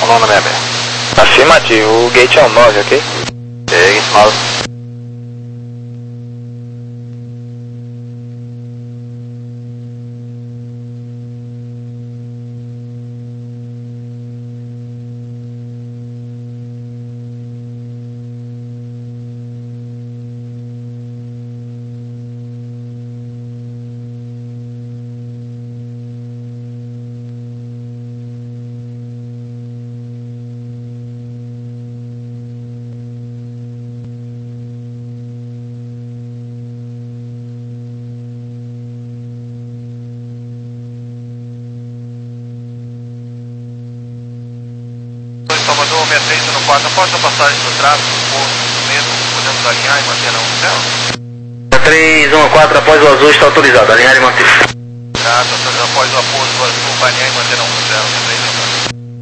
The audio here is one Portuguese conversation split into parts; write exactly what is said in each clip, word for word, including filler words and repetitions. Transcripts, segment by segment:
Coluna sessenta e seis. Afirmativo, o gate é o nove, ok? É, gate nove. Salvador sessenta e três no quatro, após a passagem do tráfego, o mesmo, podemos alinhar e manter na um zero? três um quatro, após o azul está autorizado, alinhar e manter. Ah, tá, após o após do azul, alinhar e manter na um zero, três um quatro.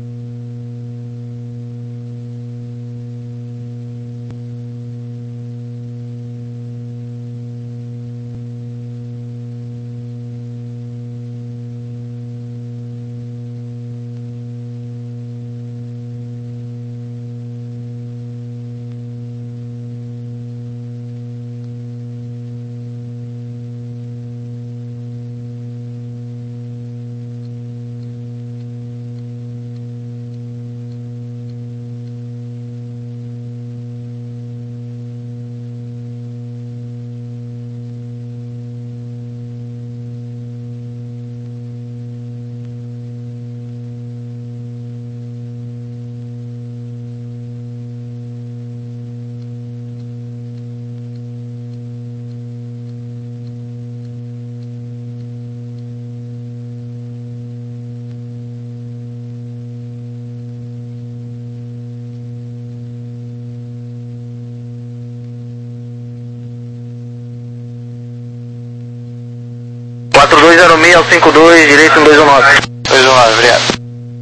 quatro dois zero seis ao cinco dois, direito no dois um nove. dois um nove, obrigado.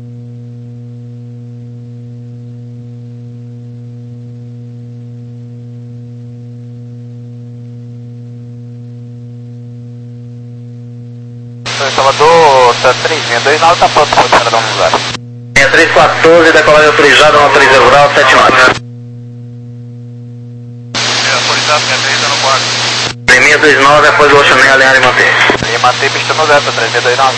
Salvador, tá três seis dois nove, tá pronto para o dar um lugar. sessenta e três quatorze, decolagem autorizada no três zero grau, sete nove. É, autorizado sessenta e três no quatro. três seis dois nove, após o Oceanem, alinhar e manter. E manter pista no zero, três seis dois nove.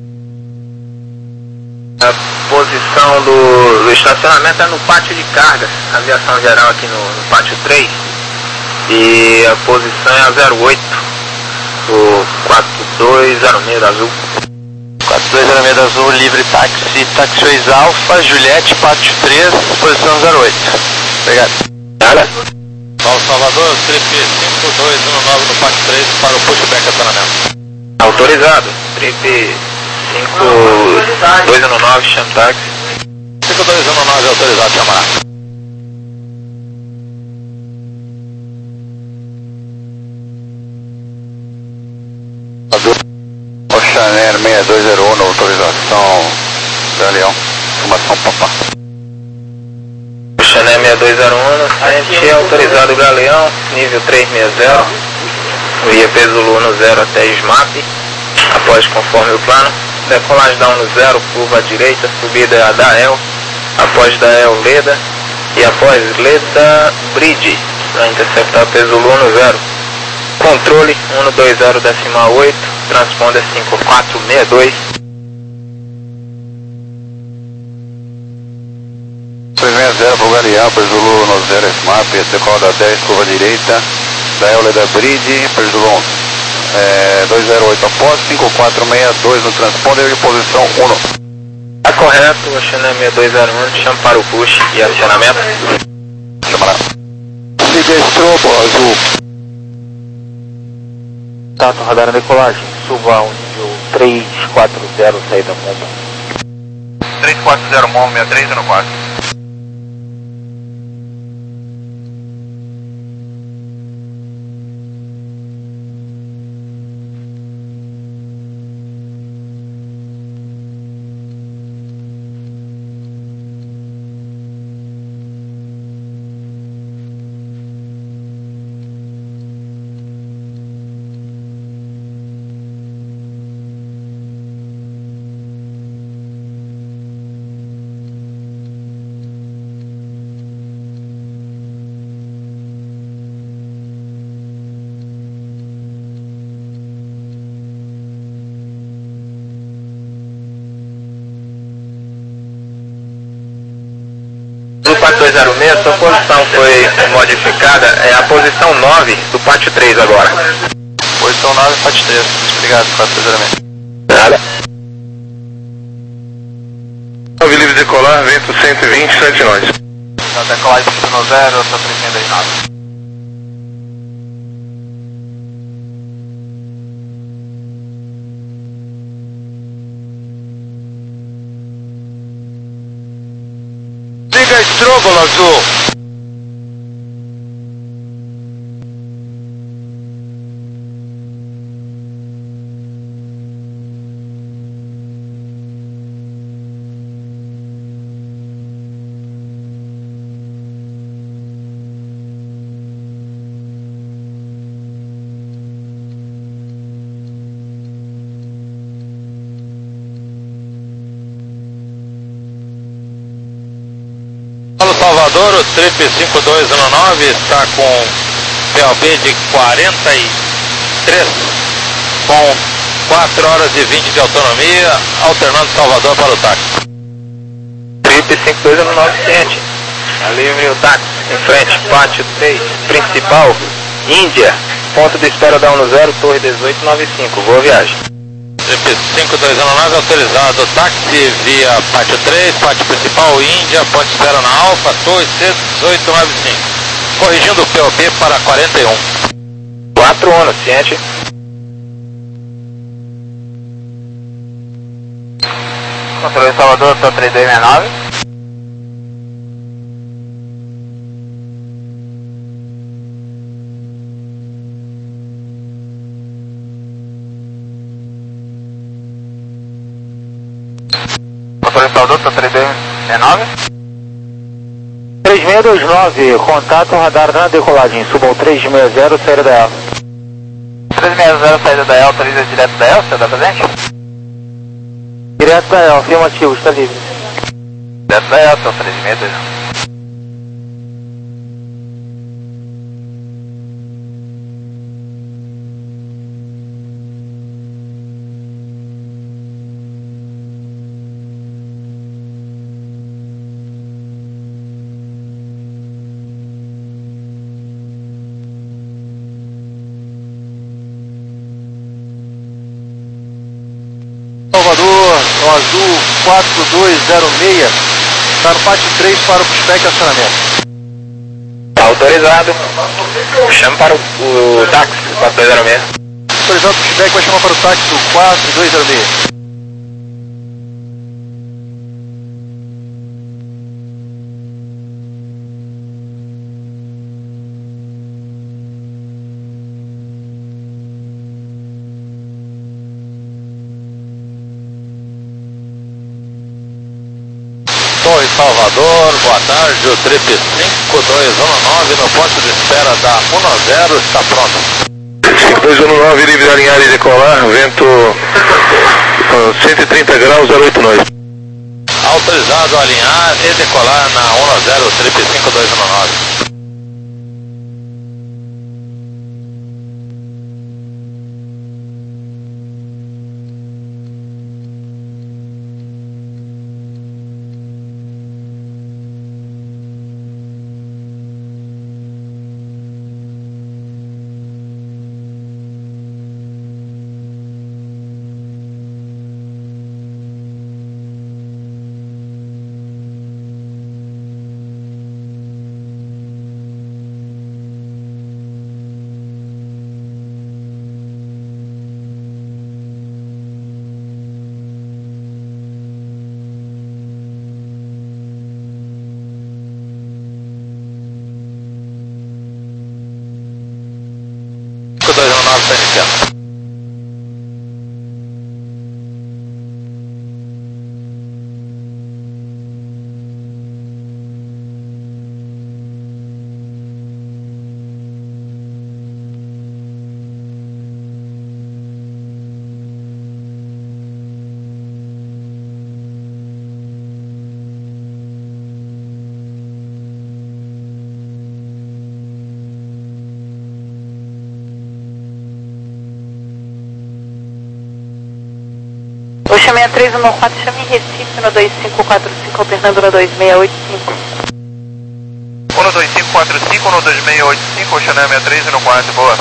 A posição do, do estacionamento é no pátio de carga, aviação geral aqui no, no pátio três. E a posição é a zero oito, o quatro dois zero seis da Azul. quatro dois zero seis da Azul, livre táxi, taxiways Alfa, Juliette, pátio três, posição zero oito. Obrigado. Cara? Paulo Salvador, trip cinco dois um nove no pátio três para o pushback acionamento. Autorizado. Trip cinco dois um nove, chama táxi. cinco dois um nove autorizado, chamar. Oceaner seis dois zero um, autorização Galeão, informação Papá. Oceaner seis dois zero um, a gente é autorizado Galeão, nível trezentos e sessenta, via Peso no zero até S M A P, após conforme o plano, decolagem down no zero, curva à direita, subida a Dael, após Dael Leda, e após Leda Bridge, para interceptar Peso no zero. Controle um dois zero decimal oito, transponder cinco quatro seis dois. trezentos e sessenta para o Galeão, Perzulu no zero, S M A P, decola da dez, curva direita, da Eule da Bridge, Perzulu é, dois zero oito após, cinco quatro seis dois no transponder de posição um. Tá correto, Oceaner seis dois zero um, chama para o push e acionamento. Chamará. Strobo, Azul. Tato, radar na decolagem, suba ao nível três quatro zero, saída Momba. três quatro zero Momba, sessenta e três no quatro. dois zero seis, sua posição foi modificada, é a posição nove do pátio três agora. Posição nove, pátio três. Obrigado, quatro três zero seis. Nada. nove livre decolar, vento cento e vinte, sete nós. Na decolagem no zero, eu estou três seis nove. Liga Estróbolo azul. Salvador, o Trip cinco dois um nove está com P O B de quarenta e três, com quatro horas e vinte de autonomia, alternando Salvador para o táxi. Trip cinco dois um nove, ciente. Livre o táxi, em frente, pátio três, principal, Índia, ponto de espera da um zero, torre dezoito noventa e cinco, boa viagem. Trip cinco dois um nove autorizado, táxi via pátio três, pátio principal, Índia, ponto de espera na Alfa, torre dezoito noventa e cinco. Corrigindo o P O B para quarenta e um. quatro ONU, ciente. Controle Salvador, estou três dois seis nove. Controle Salvador, estou três dois seis nove. três seis dois nove, contato radar na decolagem, subam três seis zero, saída da Elsa. três seis zero, saída da Elsa, autoriza direto da Elsa, está presente? Direto da Elsa, afirmativo, está livre. Direto da Elsa, três seis dois nove. Salvador, no azul quatro dois zero seis, está no pátio três para o pushback e acionamento. Autorizado. Chama para o, o táxi, quatro dois zero seis. Autorizado o pushback, vai chamar para o táxi do quatro dois zero seis. Torre Salvador, boa tarde, o Trip cinco dois um nove no ponto de espera da um zero está pronto. cinco dois um nove, livre alinhar e decolar, vento uh, cento e trinta graus, zero oito nós. Autorizado a alinhar e decolar na um zero, Trip cinco dois um nove. cinco dois um nove está iniciando. Eu chamei a três um quatro, chamei Recife no dois cinco quatro cinco, alternando no dois seis oito cinco. um dois cinco quatro cinco, um dois seis oito cinco, Oceania sessenta e três e no quatro, boa.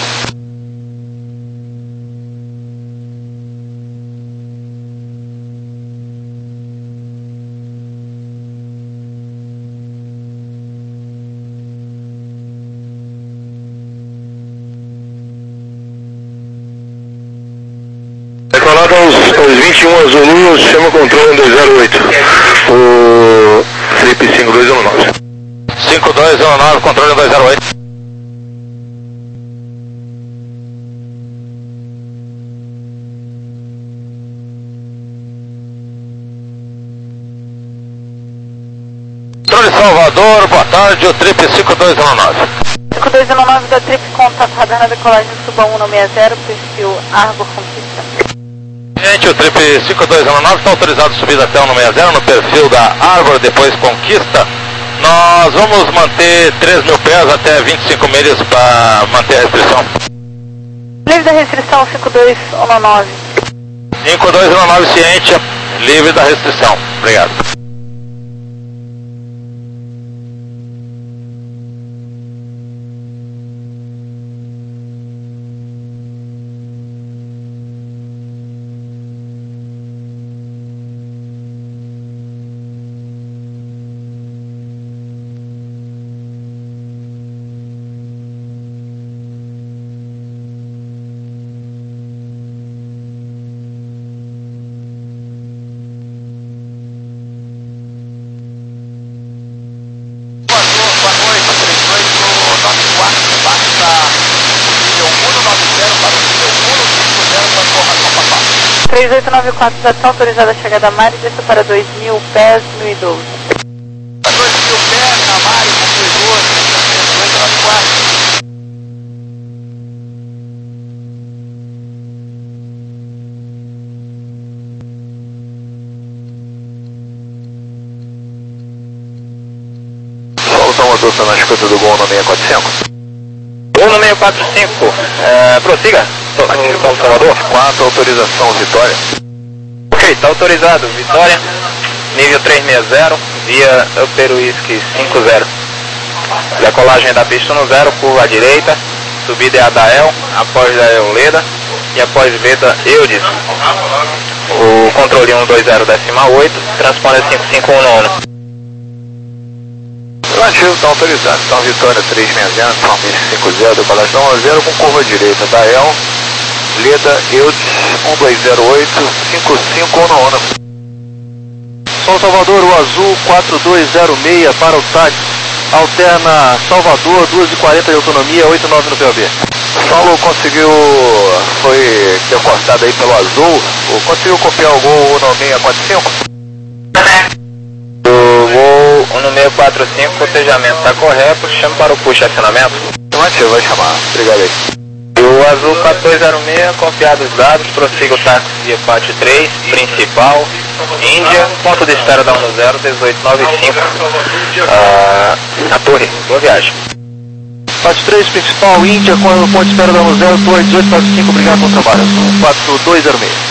Decolado aos, aos vinte e um Azulu, chama o controle dois zero oito, o Flip cinco dois um nove. cinco dois um nove, controle dois zero oito. Controle Salvador, boa tarde, o Trip cinco dois um nove. cinco dois um nove da Trip, contato radar na decolagem suba um um seis zero, perfil Arbor Conquista. Gente, o Trip cinco dois um nove está autorizado a subir até o um seis zero no perfil da Arbor, depois Conquista. Nós vamos manter três mil pés até vinte e cinco milhas para manter a restrição. Livre da restrição cinco dois um nove. cinco dois um nove ciente, livre da restrição. Obrigado. três oito nove quatro, estação autorizada a chegada a Mari, desça para dois mil pés, mil e doze. dois mil pés, na Mari, concluidor, três oito nove quatro. Solta uma dupla na escuta do Gol no seis quatro cinco. Gol no seis quatro cinco, é, prossiga. São Salvador, quatro, autorização, Vitória. Ok, está autorizado, Vitória, nível trezentos e sessenta, via Upper Whisky cinco zero. Decolagem da pista no zero, curva à direita, subida é a Dael, após Dael Leda e após Veda Eudes. O controle um dois zero decimal oito, transponder cinco cinco um nono. Relativo, está autorizado. Então, Vitória três seis zero, Palmeiras cinco zero, decolagem um zero com curva direita, Dael, Leda, Eudes, um dois zero oito, cinco cinco um nono. São Salvador, o azul quatro dois zero seis para o táxi. Alterna Salvador, duas e quarenta de autonomia, oito nove no P O B. Saulo conseguiu, foi decortado aí pelo azul, conseguiu copiar o Gol no seis quatro cinco? O Gol no seis quatro cinco, cotejamento está correto, chama para o push acionamento. Afirmativo, vai chamar, obrigado aí. O azul quatro dois zero seis, confiado os dados, prossiga o táxi via P A T três, principal, Índia, ponto de espera da um zero, dezoito noventa e cinco, ah, a torre, boa viagem. P A T três, principal, Índia, com o ponto de espera da um zero, torre dezoito noventa e cinco, obrigado pelo trabalho. Azul quatro dois zero seis.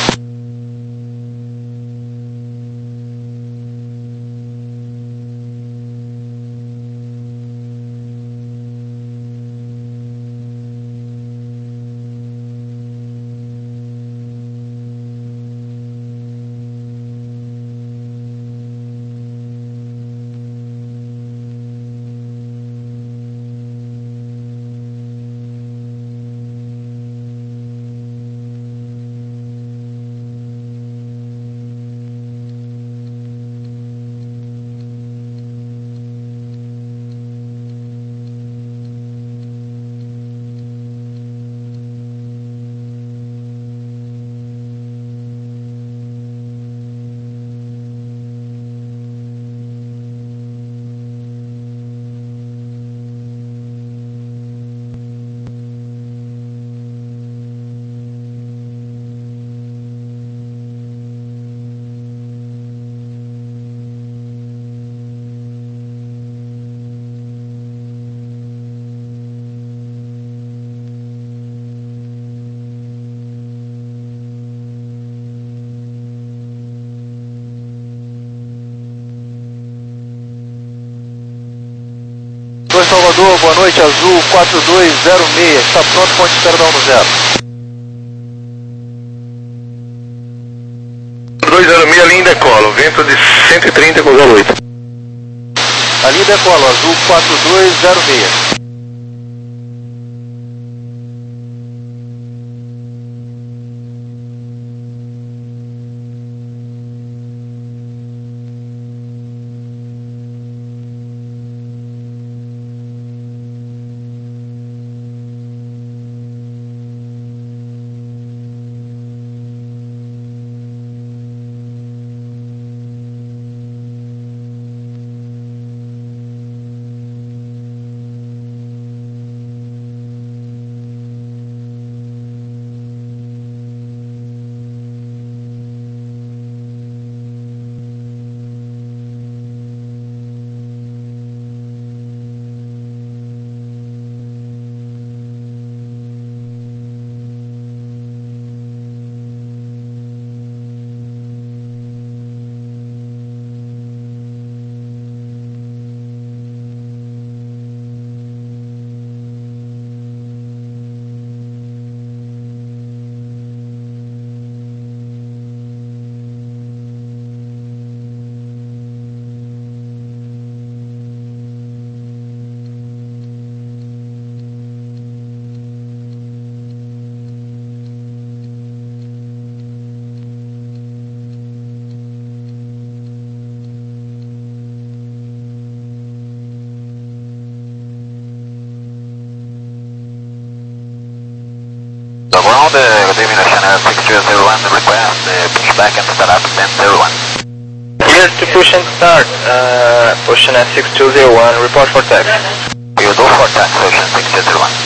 Salvador, boa noite, Azul quatro dois zero seis, está pronto, ponte espera da um no zero. dois zero seis, linha decolo, vento de cento e trinta com zero oito. A linha decolo, Azul quatro dois zero seis. Ground, uh, good evening, Channel six two zero one, request uh, push back and start up ten zero one. Clear to push and start, uh, Ocean six two zero one, report for taxi. You do for taxi, Ocean six two zero one.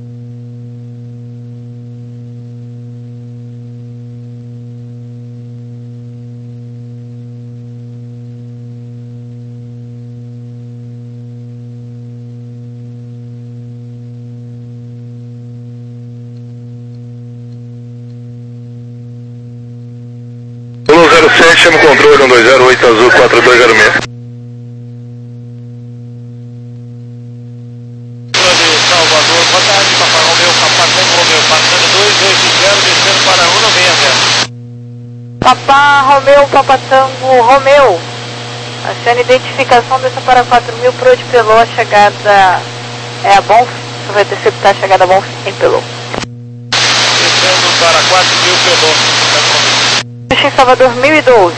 zero sete, chama o controle um dois zero oito, Azul quatro dois zero seis. Salvador, boa tarde, Papa Romeu, Papa Tango Romeu, passando dois oito zero, descendo para um nove zero. Papa Romeu, Papa Tango Romeu. Achando a identificação dessa para quatro mil pro de Pelô, a chegada é a Bonfim, você vai interceptar a chegada a Bonfim em Pelô. Descendo para quatro mil Pelô. Em Salvador mil e doze.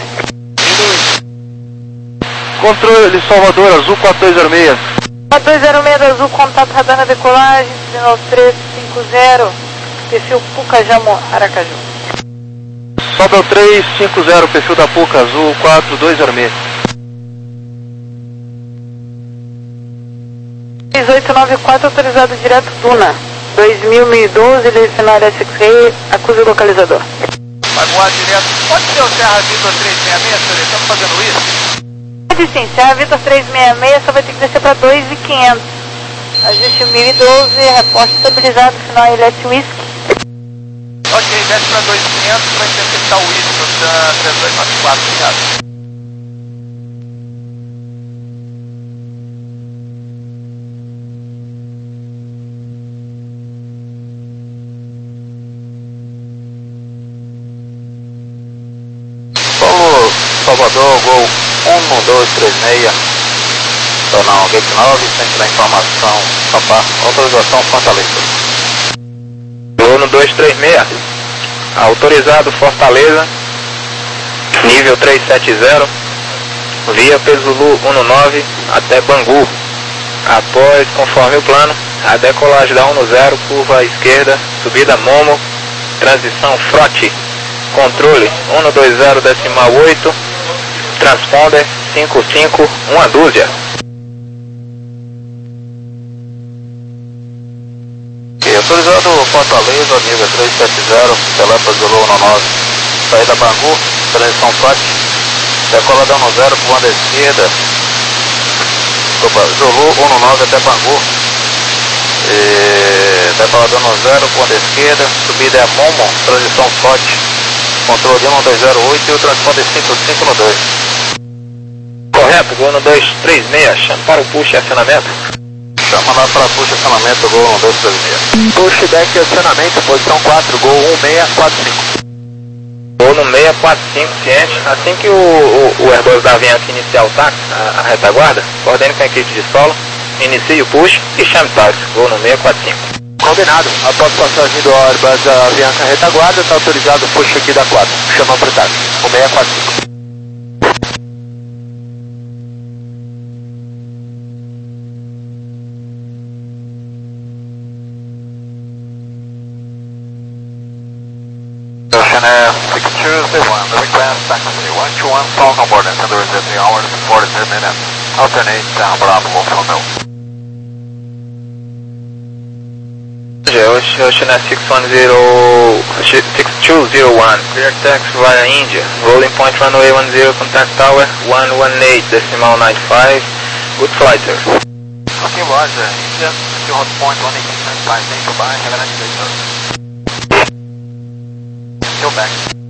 Controle Salvador, Azul quatro dois zero seis. quatro dois zero seis do Azul, contato radar na decolagem, sinal três cinco zero, perfil Pucajamo, Aracaju. Sobe ao três cinco zero, perfil da Puca, Azul quatro dois zero seis. três oito nove quatro, autorizado direto Duna. dois mil, mil e doze, direcionário S X A, acusa o localizador. Vai voar direto. Pode ser o Serra Vitor três seis seis, senhor? Estamos fazendo isso? Pode sim, Serra Vitor três seis seis, só vai ter que descer para dois mil e quinhentos. Ajuste mil e doze, reporte estabilizado, final Elete Whisky. Ok, desce para dois mil e quinhentos, vai interceptar o Whisky no Sun três dois nove quatro, obrigado. Salvador, Gol um dois três seis, Tonão, Gate nove, centro da informação, Papá, autorização Fortaleza. um dois três seis, autorizado Fortaleza, nível trezentos e setenta, via Pesulu nove até Bangu. Após, conforme o plano, a decolagem da um zero, curva à esquerda, subida Momo, transição Frote, controle um dois zero decimal oito, transponder cinco cinco, uma dúzia. E autorizado Fortaleza, nível trezentos e setenta, Telepa Zulu nove, saída Bangu, transição Frote, decolada um zero, curva à esquerda, desculpa, Zulu nove até Bangu, e decolada um zero, curva à esquerda, subida é Momo, transição Frote, controle um dois zero oito e o transponder cinco cinco no dois. Correto, Gol um dois três seis, chama para o push e acionamento. chama lá para push acionamento, Gol um dois três seis. Push deck acionamento, posição quatro, Gol um seis quatro cinco. Gol no seis quatro cinco, ciente. Assim que o, o, o Airbus da Avianca iniciar o táxi, a, a retaguarda, coordene com a equipe de solo, inicie o push e chame táxi. Gol no seis quatro cinco. Combinado. Após passagem do Airbus da Avianca retaguarda, está autorizado o push aqui da quatro. Chama para o táxi. O seis quatro cinco. Ocean Air six two zero one, the request taxi one two one Falcon board and tender is three hours and forty-three minutes. Alternate down Bravo Wolf Romeo. Ocean Air six one zero, six two zero one, clear taxi via India, rolling point runway one zero, contact tower one one eight, decimal ninety-five, good flight sir. Okay, Roger, India, secure hot point one eight nine five, thank you, bye, have a nice day sir. Go back.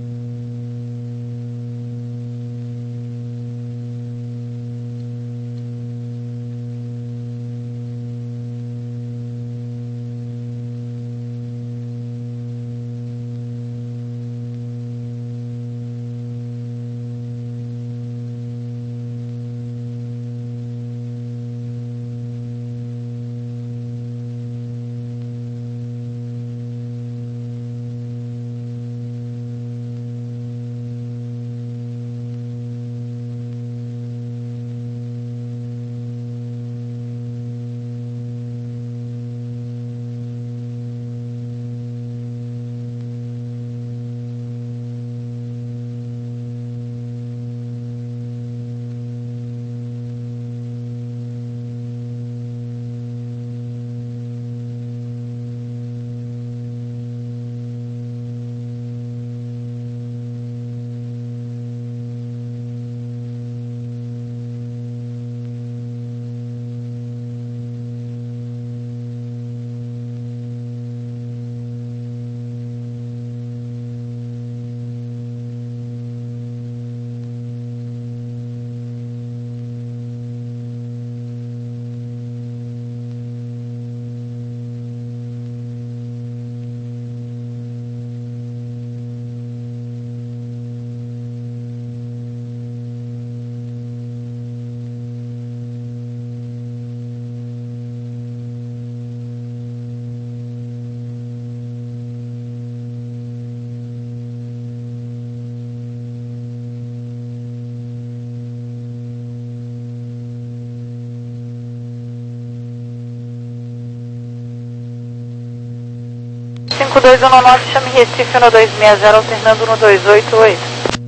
cinco dois um nove, chame Recife no dois seis zero, alternando no dois oito oito.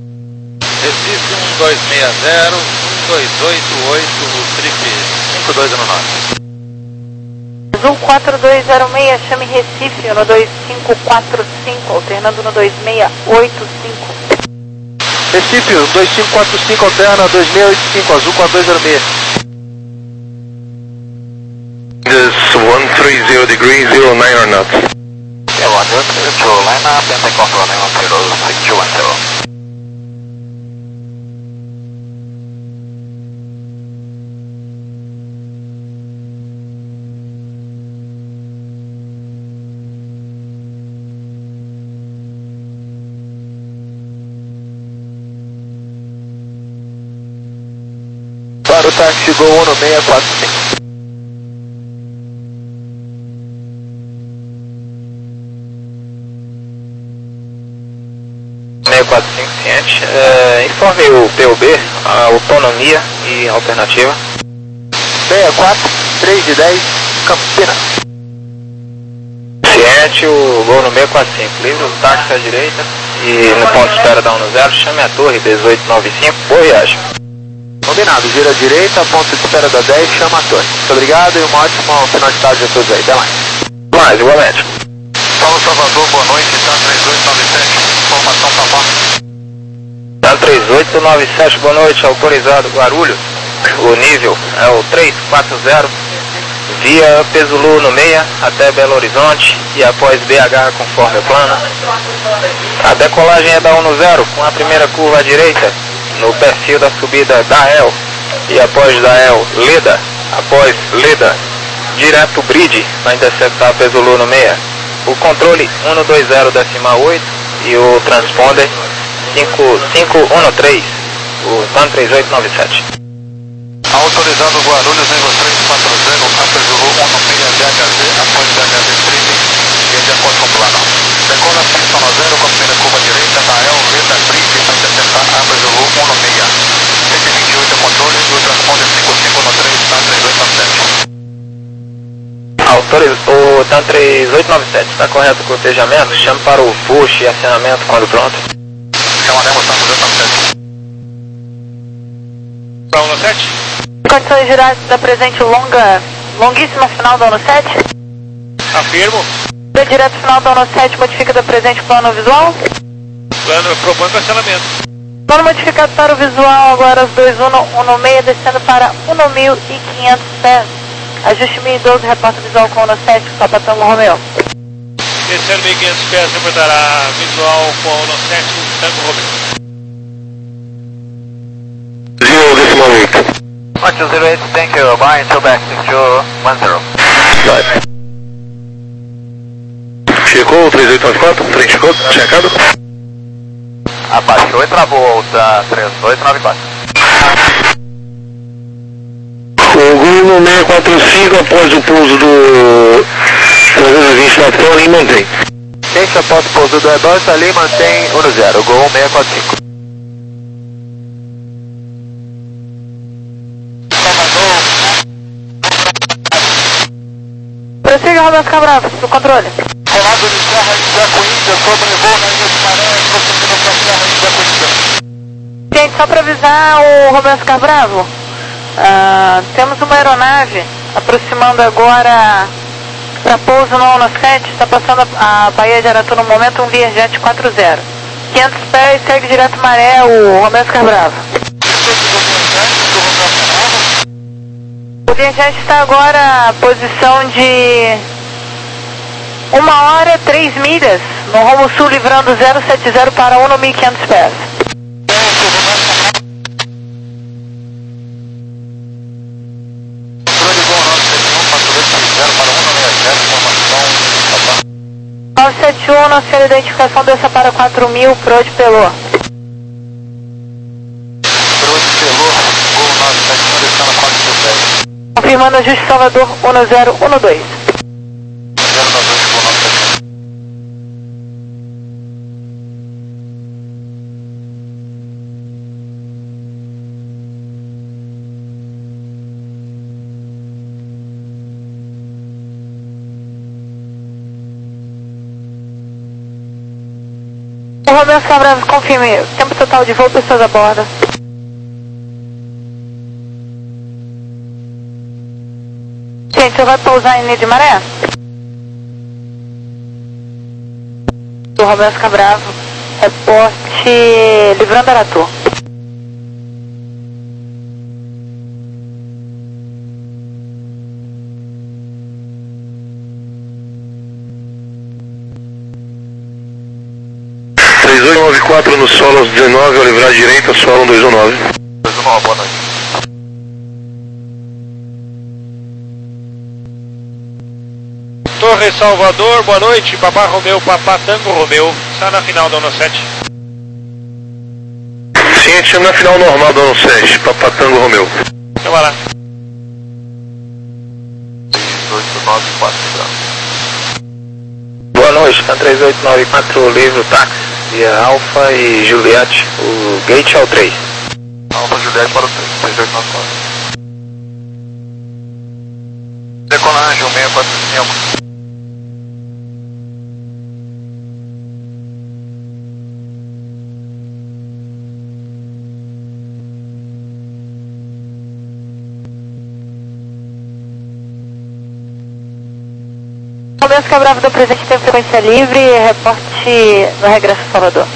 Recife um dois seis zero, um dois oito oito, no trip cinco dois um nove. Azul quatro dois zero seis, chame Recife no dois cinco quatro cinco, alternando no dois seis oito cinco. Recife, dois cinco quatro cinco, alterna dois seis oito cinco, Azul quatro dois zero seis. This one three zero degree zero nine or not. Yeah, Roger, to line up and take off running on zero six two one zero. Para o táxi Gol um no seis quatro cinco. seis quatro cinco, ciente. É, informe o P U B, a autonomia e alternativa. seis quatro, três de dez, Campinas. Ciente, o Gol no seis quatro cinco, livre o táxi à direita e no ponto de espera da um no zero, chame a torre dezoito nove cinco, boa viagem. Combinado, gira à direita, ponto de espera da dez, chama a torre. Muito obrigado e um ótimo final de tarde a todos aí, até mais. Mais, igualmente. Paulo Salvador, boa noite, tá três oito nove sete, informação para lá. Tá três oito nove sete, boa noite, autorizado Guarulhos. O nível é o três quatro zero, via Pesulu no meia até Belo Horizonte e após B H conforme o plano. A decolagem é da um no zero, com a primeira curva à direita, no perfil da subida da E L, e após da E L, Leda, após Leda, direto Bridge, vai interceptar P Zulu no meia. O controle um dois zero decimal oito e o transponder cinco cinco um três, o TAM três oito nove sete. Autorizado Guarulhos, nível três quatro zero, Upper Zulu um seis D H Z, após D H Z Streaming, e de acordo com o plano. Decola pista no zero, com a primeira curva direita, da El, Leda, Bridge, para interceptar Upper Zulu um seis. cento e vinte e oito controle e o transponder cinco cinco um três, TAM três oito nove sete. Autoriz... O TAM três oito nove sete, está correto o cotejamento? Chame para o push e acionamento quando pronto. Chamaremos TAM três oito nove sete. Para um sete? Condições gerais da presente longa, longuíssima final da ONU sete. Afirmo. Da direto final da ONU sete modifica da presente plano visual. Plano, propõe cancelamento. Plano modificado para o visual, agora os dois um no meio, descendo para um mil e quinhentos pés. Ajuste mil e doze, reporta visual com ONU sete, Papa Tango Romeo. Descendo mil e quinhentos pés, reportará visual com ONU sete, Tango Romeo. Zero decimal eight. Mark zero eight, thank you, bye, until back, six zero one zero. Checou, três oito nove quatro, trem checou, checado. Abaixou e travou, da três oito nove quatro. O Gol no seis quatro cinco, após o pouso do trezentos e vinte da Tona, e mantém. Gente, após o pouso do Airbus, ali mantém um zero, Gol seis quatro cinco. Prossiga, Roberto Cabral, pro controle. Comando de Serra de Jacuíndia, sobrevoo na ilha de Maré, prosseguindo para a Serra de Jacuíndia. Gente, só para avisar o Roberto Carbravo, uh, temos uma aeronave aproximando agora para pouso no ONU sete, está passando a Baía de Aratu no momento, um Learjet quatro zero. quinhentos pés, segue direto Maré, o Roberto Carbravo. O Learjet está agora a posição de uma hora, três milhas, no rumo sul, livrando zero sete zero para um mil e quinhentos pés. nove sete um, nossa identificação dessa para quatro mil, Pro de Pelô. Pro de Pelô, Gol nove sete um, descendo quatro mil pés. Confirmando ajuste Salvador um zero um dois. zero nove dois, Gol nove sete um. O Roberto Cabral, confirme, tempo total de voo, pessoas a bordo. Gente, você vai pousar em linha de maré? O Roberto Cabral, reporte livrando Aratu. três oito nove quatro no solo aos dezenove, ao livrar direita, solo um dois um nove. dois um nove, boa noite. Torre Salvador, boa noite, Papá Romeu, Papá Tango Romeu, está na final da ONU sete. Sim, a gente chama na final normal do ONU sete, Papá Tango Romeu. Então vai lá. três oito nove quatro. Boa noite, TAM três oito nove quatro, livro táxi, via Alfa e Juliette, o gate é o três. Alfa Juliette para o três oito nove quatro. Decolagem, um seis quatro cinco. Roberto Cabral do presente tem frequência livre, reporte no regresso a Salvador.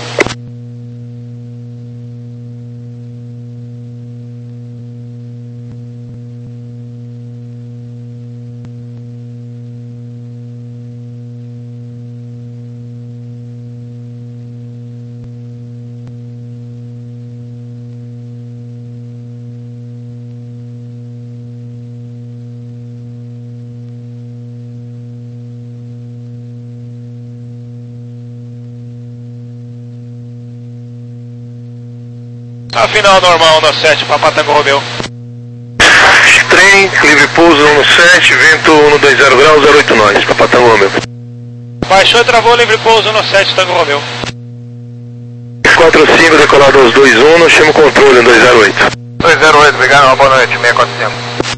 A final normal no sete, Papa Tango Romeu. Trem, livre pouso no sete, vento um dois zero graus, zero oito nós, Papa Tango Romeu. Baixou e travou, livre pouso no sete, Tango Romeu. quatro cinco, decolado aos dois um, chama o controle um dois zero oito. dois zero oito, obrigado, uma boa noite, seis quatro cinco.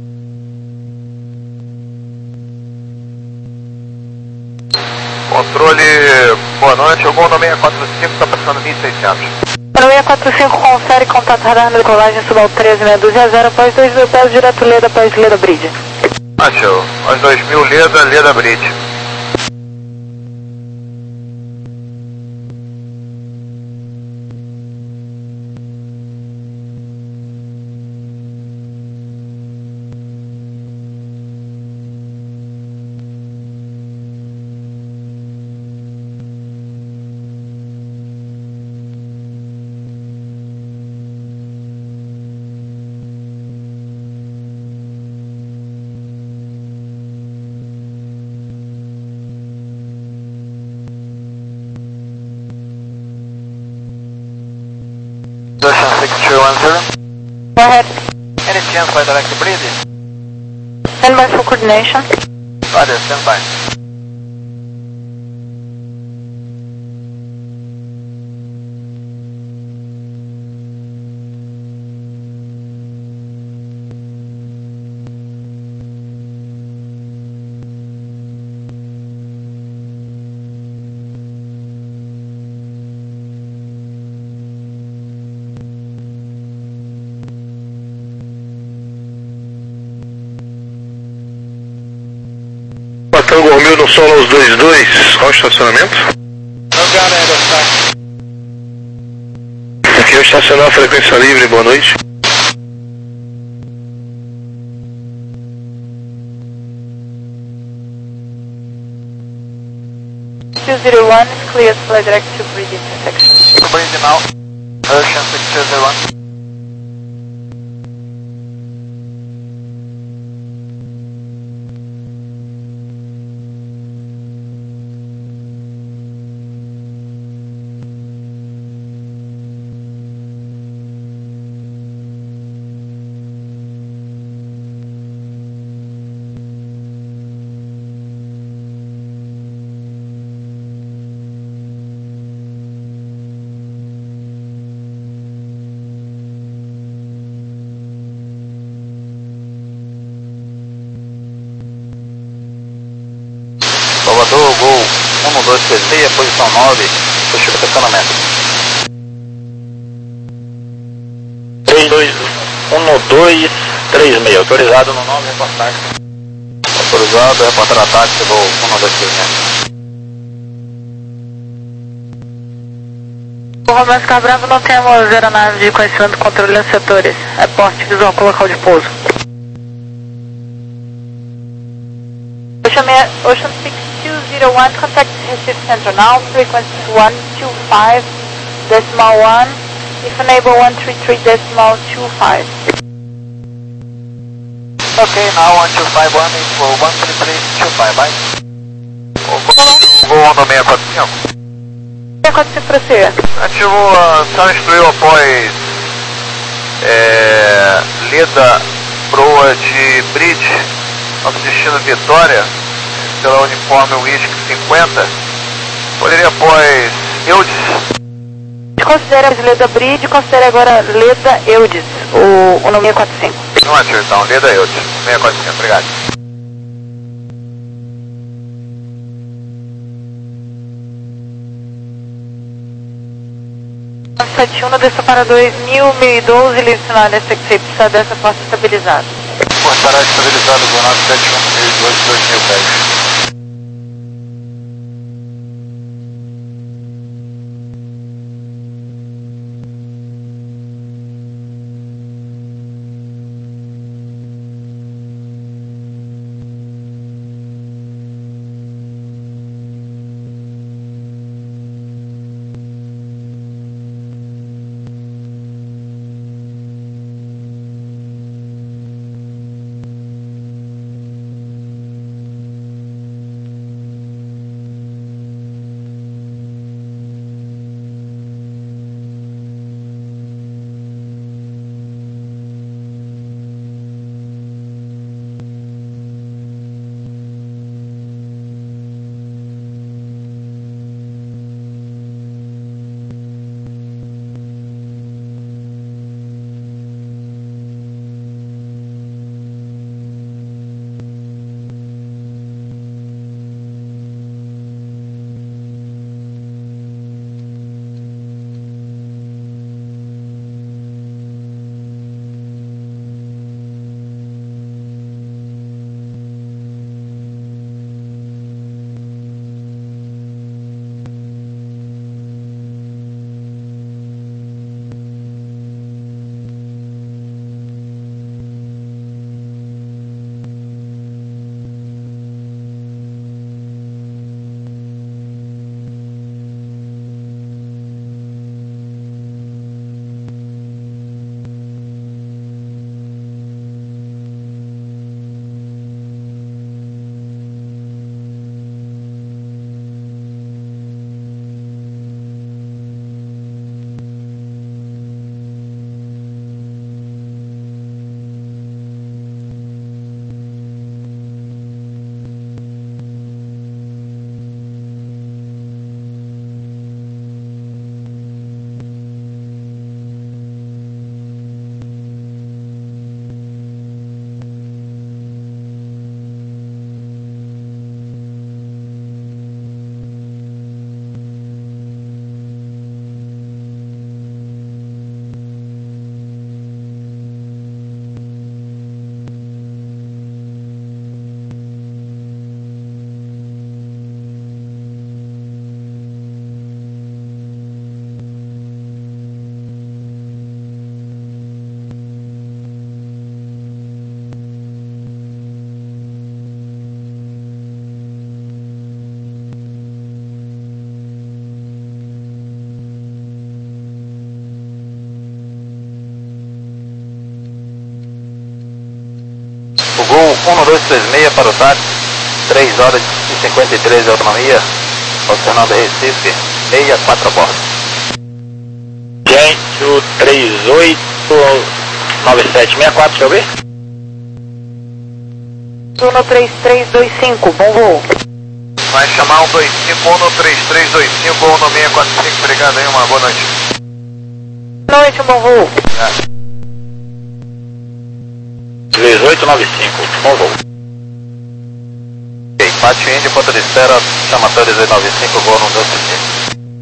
Controle, boa noite, o gol no seis quatro cinco, está passando mil e seiscentos. Para seis quatro cinco, confere contato radar na decolagem, suba ao treze meia dúzia zero, após dois mil pés, direto Leda, após Leda Bridge. Achou, após dois mil, Leda, Leda Bridge. Ocean six three one zero. Go ahead. Any chance by direct bridge? Stand by for coordination. Roger, stand by. Tango Romeu no solo aos dois dois, qual o estacionamento? Aqui é o estacionar, frequência livre, boa noite. two zero one is clear to fly direct to bridge intersection. Bridge now. Ocean six two zero one. Salvador, gol um dois três seis, posição nove, puxa o estacionamento. três dois um dois três seis, autorizado no nove, reportagem. Autorizado, reportar ataque, gol um dois três seis. O Romeu Oscar Bravo, não temos aeronave de conhecimento do controle dos setores. É porte visual com local de pouso. Ocean, Ocean six two zero one, contact Recife Central now, frequency one two five decimal one, if enable one three three decimal two five. Ok, now one two five one, equal one three three two five, right? O gol no seis quatro cinco. seis quatro cinco proceed. Ativo, a senhora instruiu após é, Leda, proa de Bridge, nosso destino Vitória, pela uniforme Whisky cinquenta, poderia após Eudes. Considere a Leda Bridge, considere agora Leda Eudes, o, o no seis quatro cinco. Não ativo então, Leda Eudes, seis quatro cinco, obrigado. sete um, desça para dois mil, mil e doze, livre sinal da S X C, dessa porta estabilizada. Estará estabilizado o nove sete um, mil e doze, dois mil pés. um dois três seis para o táxi, três horas e cinquenta e três de autonomia, alternando Recife, sessenta e quatro a bordo. Gente, o três oito nove sete sessenta e quatro, deixa eu ver. um três três dois cinco, bom voo. Vai chamar um dois cinco, um três três dois cinco, um seis quatro cinco, obrigado aí, uma boa noite. Boa noite, bom voo. É. três oito nove cinco, bom voo. Ok, Pátio Índio, ponto de espera, chamatório três oito nove cinco, voo no dois três seis.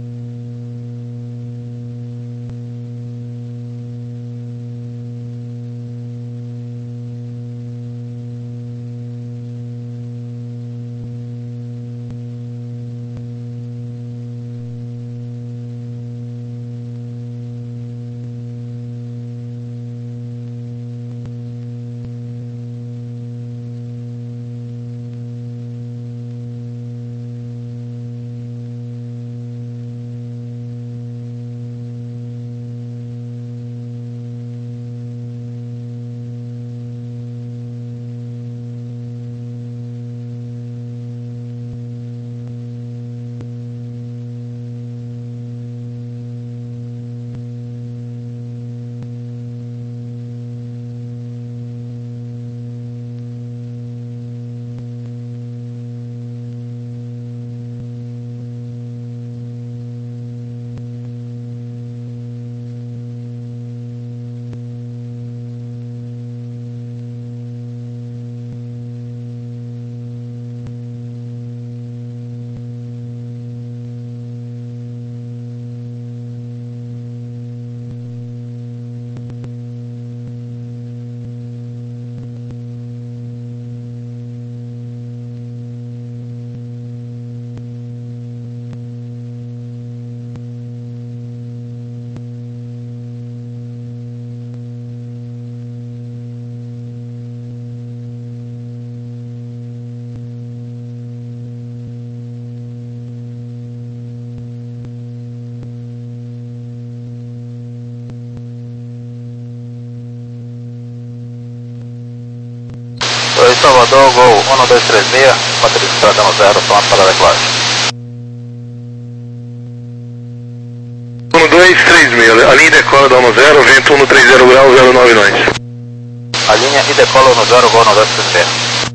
Oi, Salvador, Gol um dois três seis, bateria de estrada no zero, pronto para a decolagem. um dois três seis, a linha decola da um zero, vento um três zero grau, zero nove nós. A linha e decola no zero, Gol um dois três seis.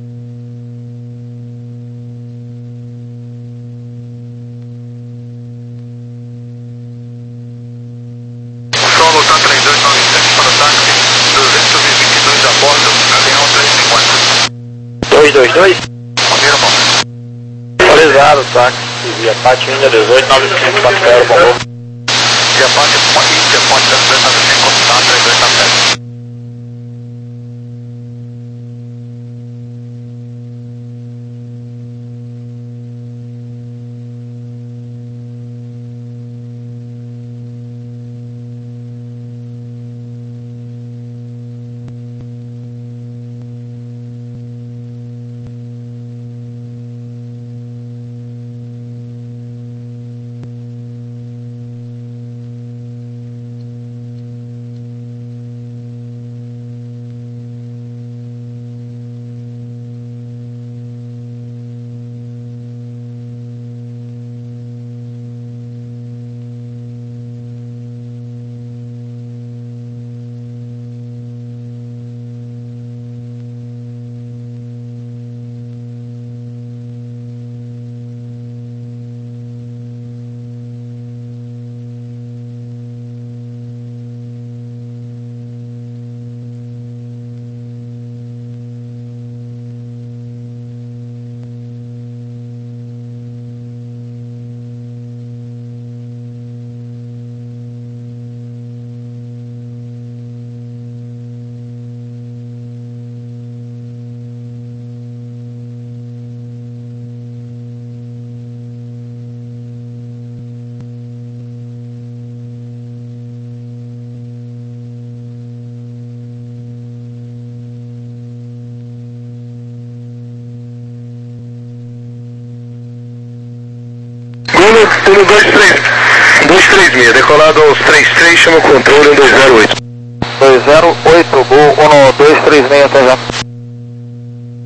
Solo tá três dois nove sete para o táxi, duzentos e vinte e dois a bordo, Galeão três cinquenta. dois dois dois? Confirma. Atualizado, táxi. Via Pátio Índia dezoito nove cinco quatro zero, bom voo. Via Pátio Índia, ponte três dois nove cinco, tá três dois nove sete. um dois três seis, decolado aos três três, chama o controle um dois zero oito. dois zero oito, Gol um dois três seis, até já.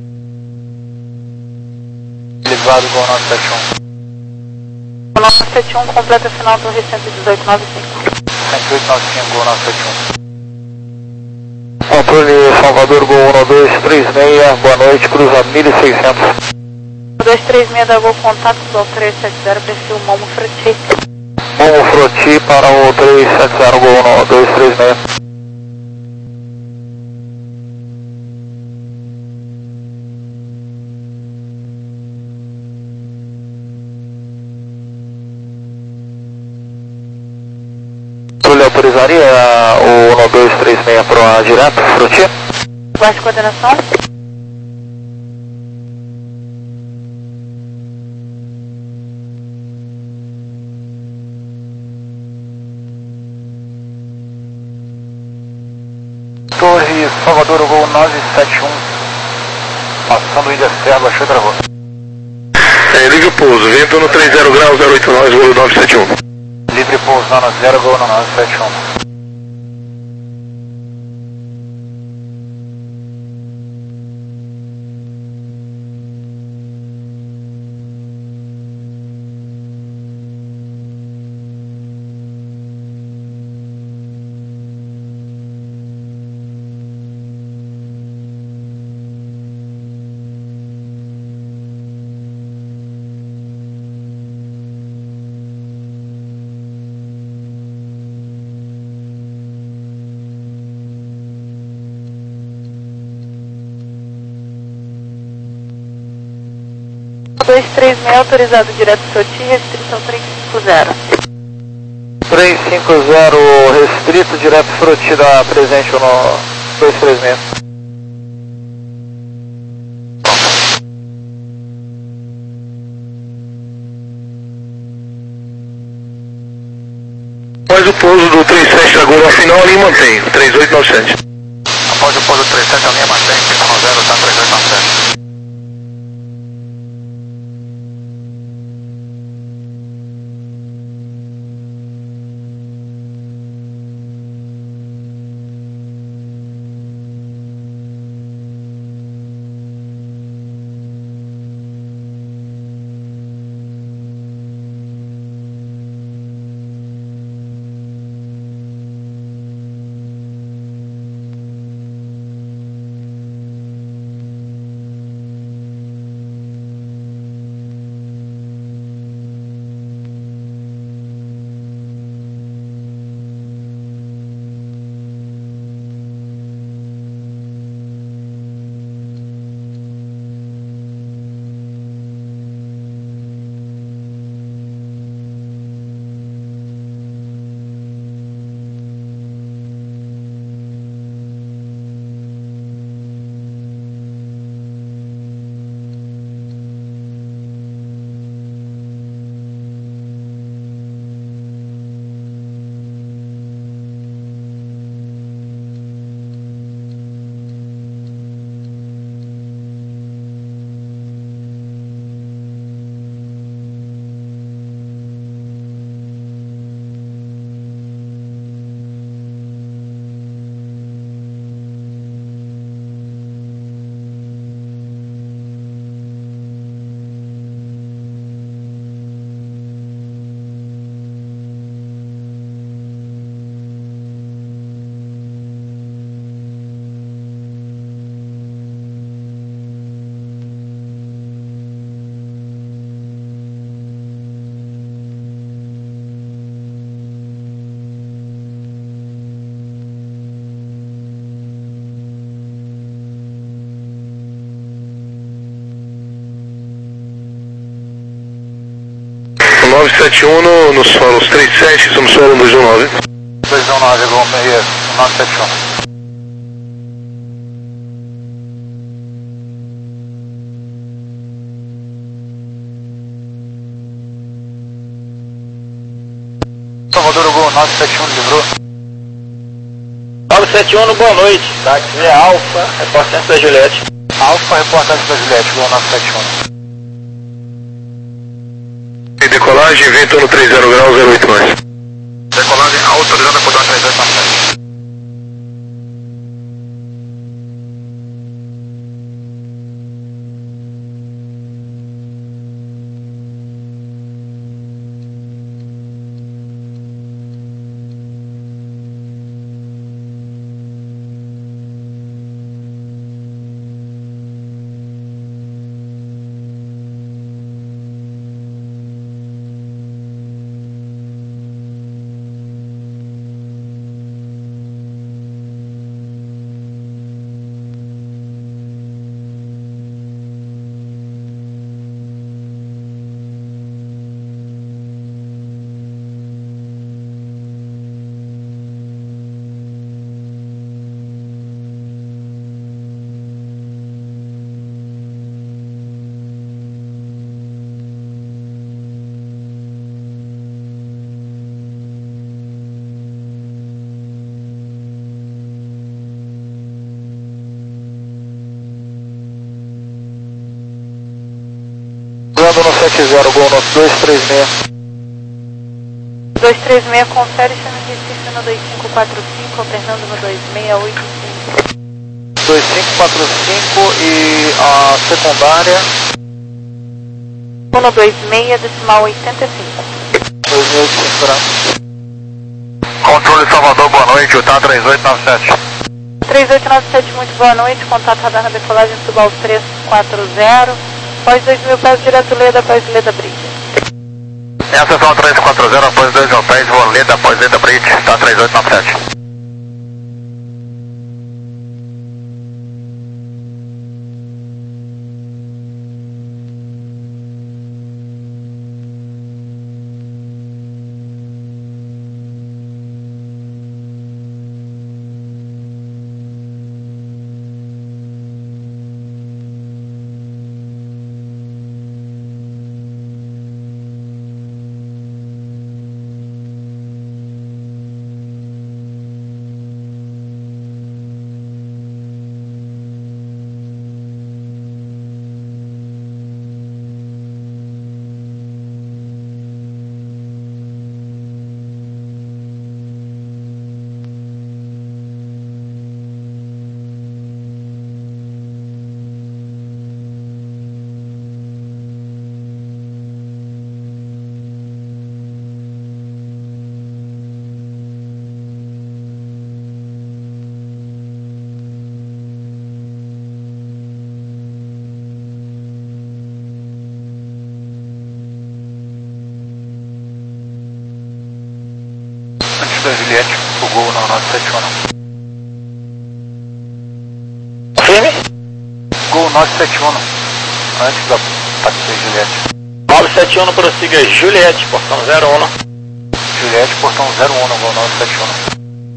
autorizado, Gol nove sete um. nove sete um, completa final torre cento e dezoito nove cinco. cento e oito nove cinco, Gol nove sete um. Controle Salvador, Gol um dois três seis, boa noite, cruza mil e seiscentos. um dois três seis da Gol, contato do três sete zero, perfil Momo Froti. Momo Froti para o três sete zero, Gol um dois três seis. Controle autorizaria o um dois três seis para a direto, Froti? Guarde de coordenação. Torre Salvador, Gol nove sete um, passando o Ilha Serra, achou e travou. É, livre pouso, vento no três zero graus, zero oito nove, Gol nove sete um. Livre pouso, zona zero, Gol nove sete um. um dois três seis, autorizado direto Froti, restrição três cinco zero. três cinco zero, restrito, direto Froti, dá presente no dois três seis. Após o pouso do três sete da Gol, ao final ali mantém, três oito nove sete. Após o pouso do três sete, a linha mantém, cinco zero, tá três oito nove sete. nove sete um no, nos solos três sete, somos solo dois um nove. dois um nove, Gol nove sete um. Salvador, Gol nove sete um, livrou. nove sete um no boa noite, tá? Aqui é Alfa, reportante da Juliette. Alfa, reportante da Juliette, Gol nove sete um. Em decolagem, vento no três zero graus, zero oito nove. Decolagem autorizada por dar três oito nove sete. chegando no sete zero, Gol Norte dois três seis. dois três seis, confere, chama Recife no dois cinco quatro cinco, alternando no dois seis oito cinco. dois cinco quatro cinco e a secundária? um dois seis, decimal oitenta e cinco. dois seis oito cinco, graças. Controle Salvador, boa noite, o T A três oito nove sete. três oito nove sete, muito boa noite, contato radar na decolagem Subal três quatro zero, após dois mil pés, direto Leda, após Leda Bridge. Em acessão três quatro zero, após dois mil pés, vou Leda, após Leda Bridge, T A três oito nove sete. Da Juliette, o Gol no nove sete um. Firme? Gol nove sete um, antes da taxi Juliette. nove sete um, prossiga Juliette, portão zero um. Juliette, portão zero um, Gol nove sete um.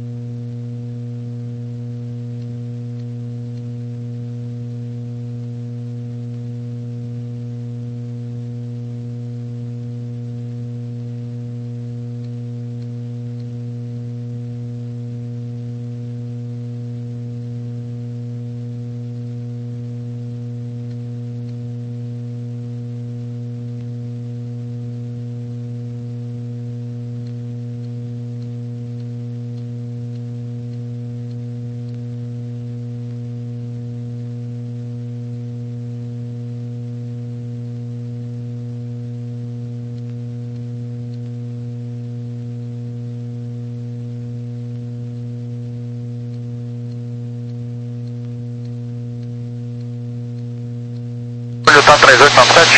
T A três oito nove sete.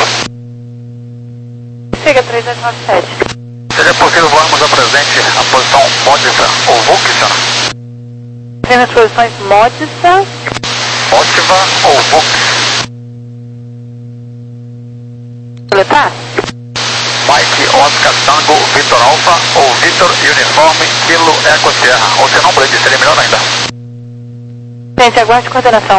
Siga três oito nove sete. Seria possível voarmos a presente a posição Módica ou Vuxia? Temos posições Módica. Módica ou Vux? Coletar? Mike Oscar Tango Vitor Alpha ou Vitor Uniforme Kilo Eco Sierra. Ou se não, Blade, seria melhor ainda. Gente, aguarde coordenação.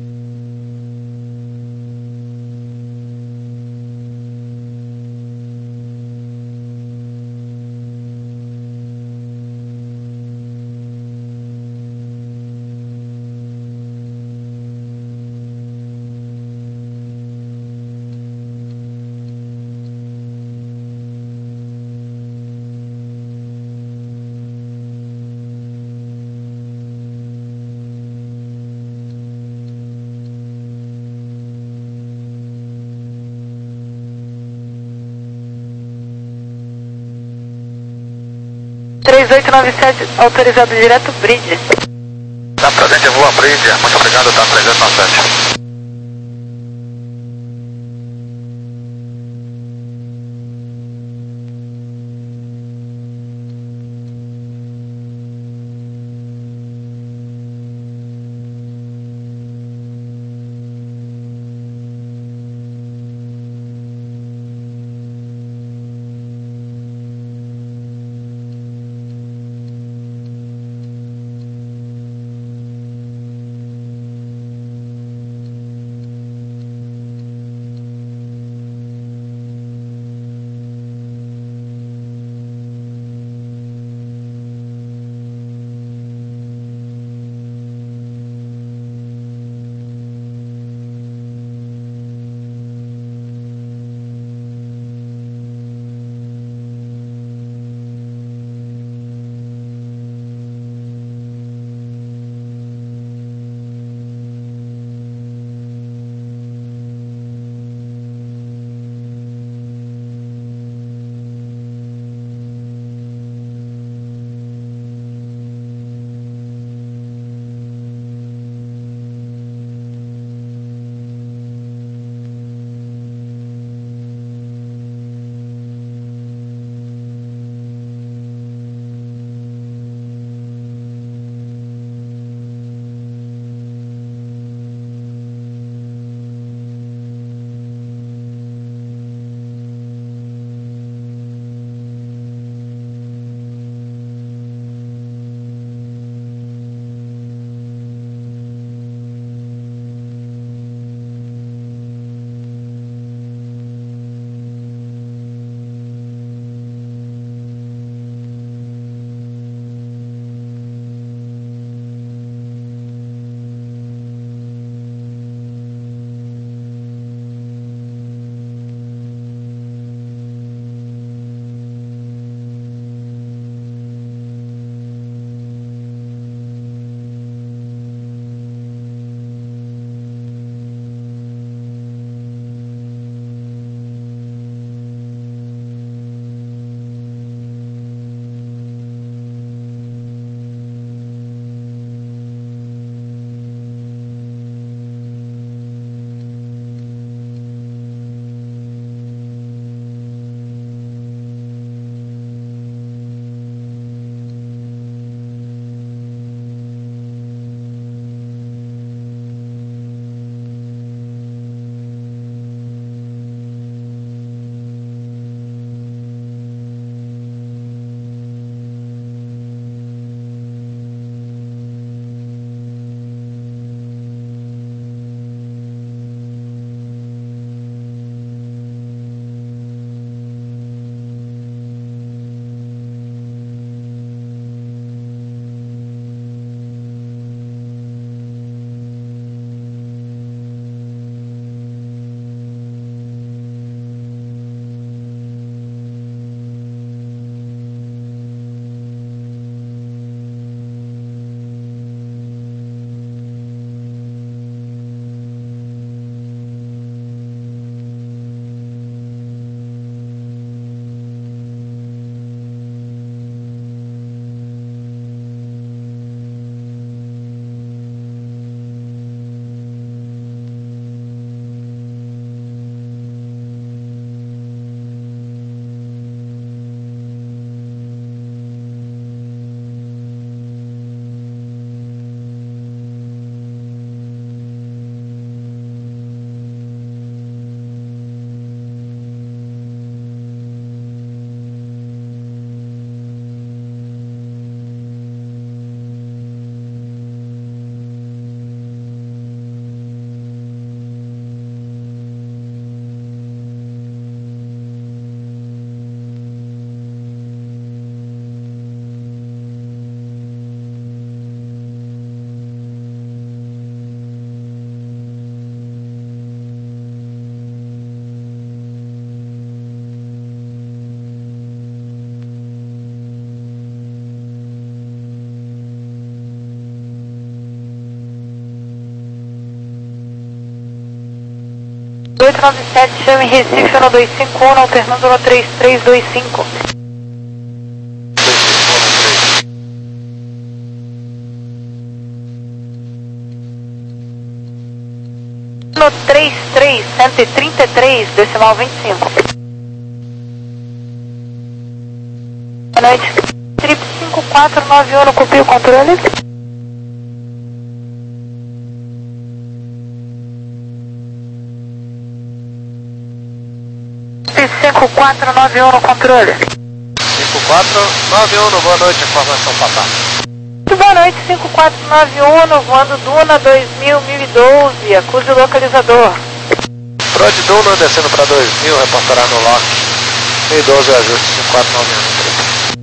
três oito nove sete, autorizado direto Bridge. Tá presente, voa Bridge. Muito obrigado, tá três oito nove sete. oito nove sete, chame Recife no dois cinco um, alternando no três três dois cinco. No três três, cento e trinta e três, decimal vinte e cinco. Boa noite. Trip cinco quatro nove um, no copia o controle. cinco quatro nove um no controle. cinco quatro nove um, boa noite, informação passada. Boa noite, cinco quatro nove um, no voando Duna dois mil, mil e doze, acuse o localizador. Prod Duna descendo para dois mil, reportará no lock. mil e doze, ajuste cinco quatro nove um.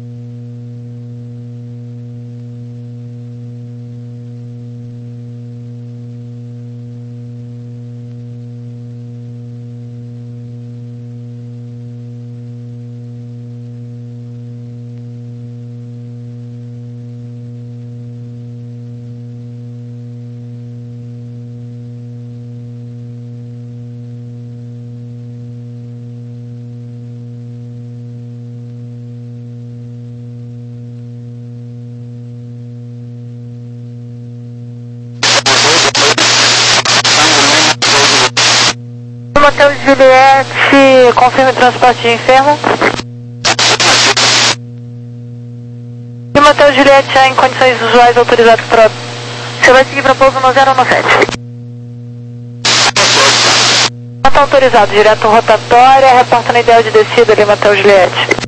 Motel Juliette, confirme transporte de enfermo. E Motel Juliette já em condições usuais autorizadas para... Você vai seguir para pouso no zero um sete. Está autorizado, direto rotatória, reporta na ideal de descida ali, Motel Juliette.